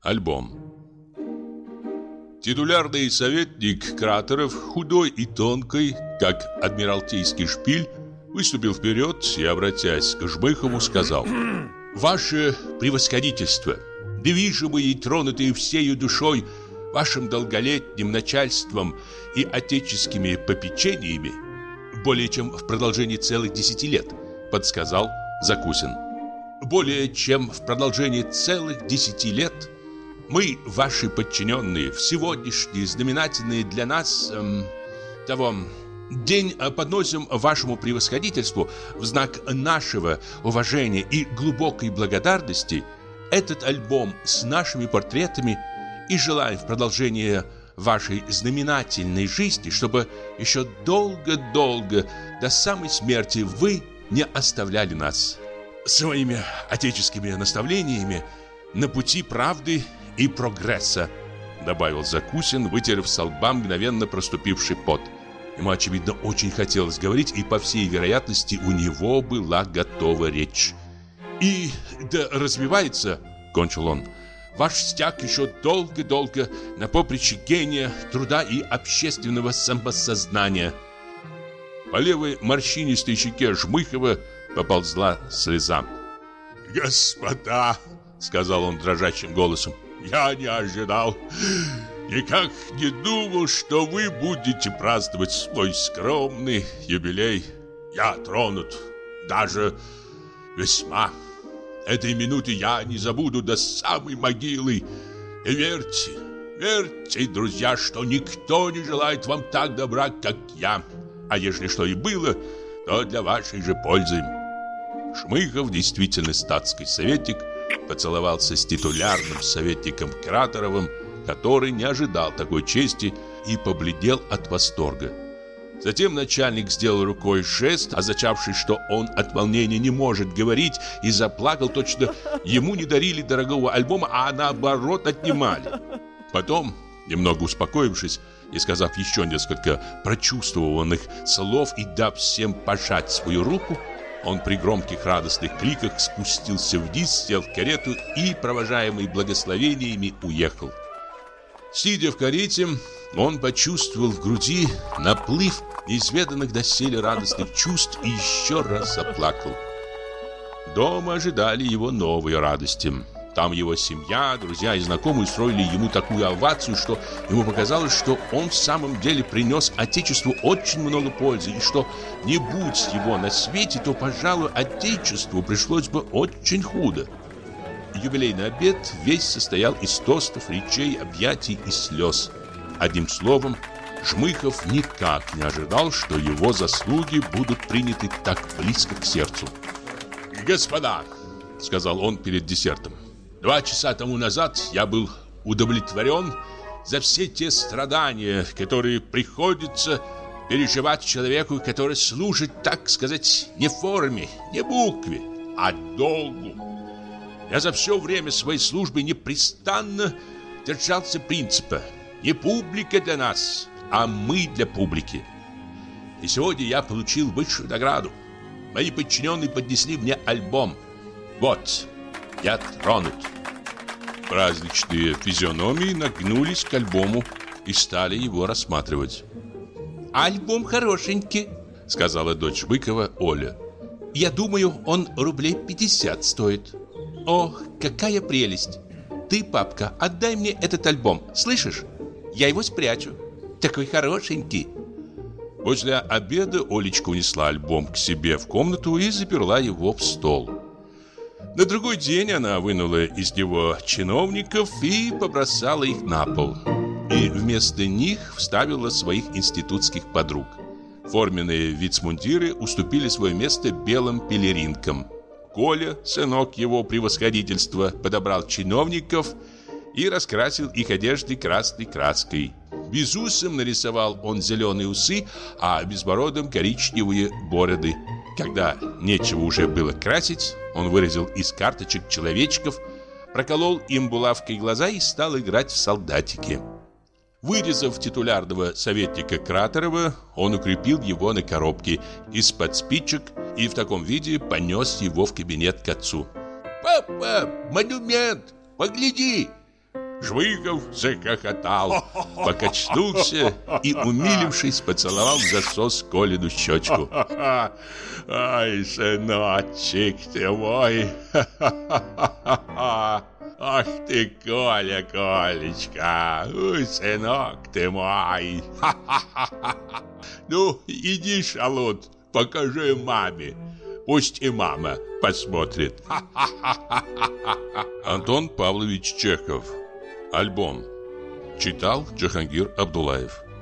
Альбом. Титулярный советник Кратеров, худой и тонкий, как адмиралтейский шпиль, выступил вперед и, обратясь к Жмыхову, сказал: «Ваше превосходительство, движимые и тронутые всею душой вашим долголетним начальством и отеческими попечениями, более чем в продолжении целых 10 лет, подсказал Закусин. Более чем в продолжении целых 10 лет мы, ваши подчиненные, в сегодняшний знаменательный для нас день подносим вашему превосходительству в знак нашего уважения и глубокой благодарности этот альбом с нашими портретами и желаем в продолжение вашей знаменательной жизни, чтобы еще долго-долго до самой смерти вы не оставляли нас своими отеческими наставлениями на пути правды и прогресса», добавил Закусин, вытерев со лба мгновенно проступивший пот. Ему, очевидно, очень хотелось говорить, и, по всей вероятности, у него была готова речь. «И да развивается, — кончил он, — ваш стяг еще долго-долго на поприще гения, труда и общественного самосознания». По левой морщинистой щеке Жмыхова поползла слеза. «Господа, — сказал он дрожащим голосом, — я не ожидал, никак не думал, что вы будете праздновать свой скромный юбилей. Я тронут, даже весьма. Этой минуты я не забуду до самой могилы. И верьте, верьте, друзья, что никто не желает вам так добра, как я. А если что и было, то для вашей же пользы». Жмыхов, действительно статский советник, поцеловался с титулярным советником Кратеровым, который не ожидал такой чести и побледнел от восторга. Затем начальник сделал рукой жест, означавший, что он от волнения не может говорить, и заплакал, точно ему не дарили дорогого альбома, а наоборот отнимали. Потом, немного успокоившись и сказав еще несколько прочувствованных слов и дав всем пожать свою руку, он при громких радостных кликах спустился вниз, сел в карету и, провожаемый благословениями, уехал. Сидя в карете, он почувствовал в груди наплыв неизведанных доселе радостных чувств и еще раз заплакал. Дома ожидали его новые радости. Там его семья, друзья и знакомые устроили ему такую овацию, что ему показалось, что он в самом деле принес Отечеству очень много пользы, и что, не будь его на свете, то, пожалуй, Отечеству пришлось бы очень худо. Юбилейный обед весь состоял из тостов, речей, объятий и слез. Одним словом, Жмыхов никак не ожидал, что его заслуги будут приняты так близко к сердцу. «Господа, — сказал он перед десертом, — 2 часа тому назад я был удовлетворен за все те страдания, которые приходится переживать человеку, который служит, так сказать, не форме, не букве, а долгу. Я за все время своей службы непрестанно держался принципа: не публика для нас, а мы для публики. И сегодня я получил высшую награду. Мои подчиненные поднесли мне альбом. Вот, я тронут». Праздничные физиономии нагнулись к альбому и стали его рассматривать. «Альбом хорошенький, — сказала дочь Быкова Оля. — Я думаю, он рублей 50 стоит. Ох, какая прелесть! Ты, папка, отдай мне этот альбом, слышишь? Я его спрячу. Такой хорошенький». После обеда Олечка унесла альбом к себе в комнату и заперла его в стол. На другой день она вынула из него чиновников и побросала их на пол. И вместо них вставила своих институтских подруг. Форменные вицмундиры уступили свое место белым пелеринкам. Коля, сынок его превосходительства, подобрал чиновников и раскрасил их одежды красной краской. Безусым нарисовал он зеленые усы, а безбородым коричневые бороды. Когда нечего уже было красить, он вырезал из карточек человечков, проколол им булавкой глаза и стал играть в солдатики. Вырезав титулярного советника Кратерова, он укрепил его на коробке из-под спичек и в таком виде понес его в кабинет к отцу. «Папа, монумент! Погляди! Жвыгов захохотал, покачнулся и, умилившись, поцеловал в засос Колину щечку. «Ай, сыночек ты мой! Ах ты, Коля, Колечка! Ой, сынок ты мой! Ну, иди, шалот, покажи маме. Пусть и мама посмотрит». Антон Павлович Чехов. Альбом. Читал Джахангир Абдуллаев.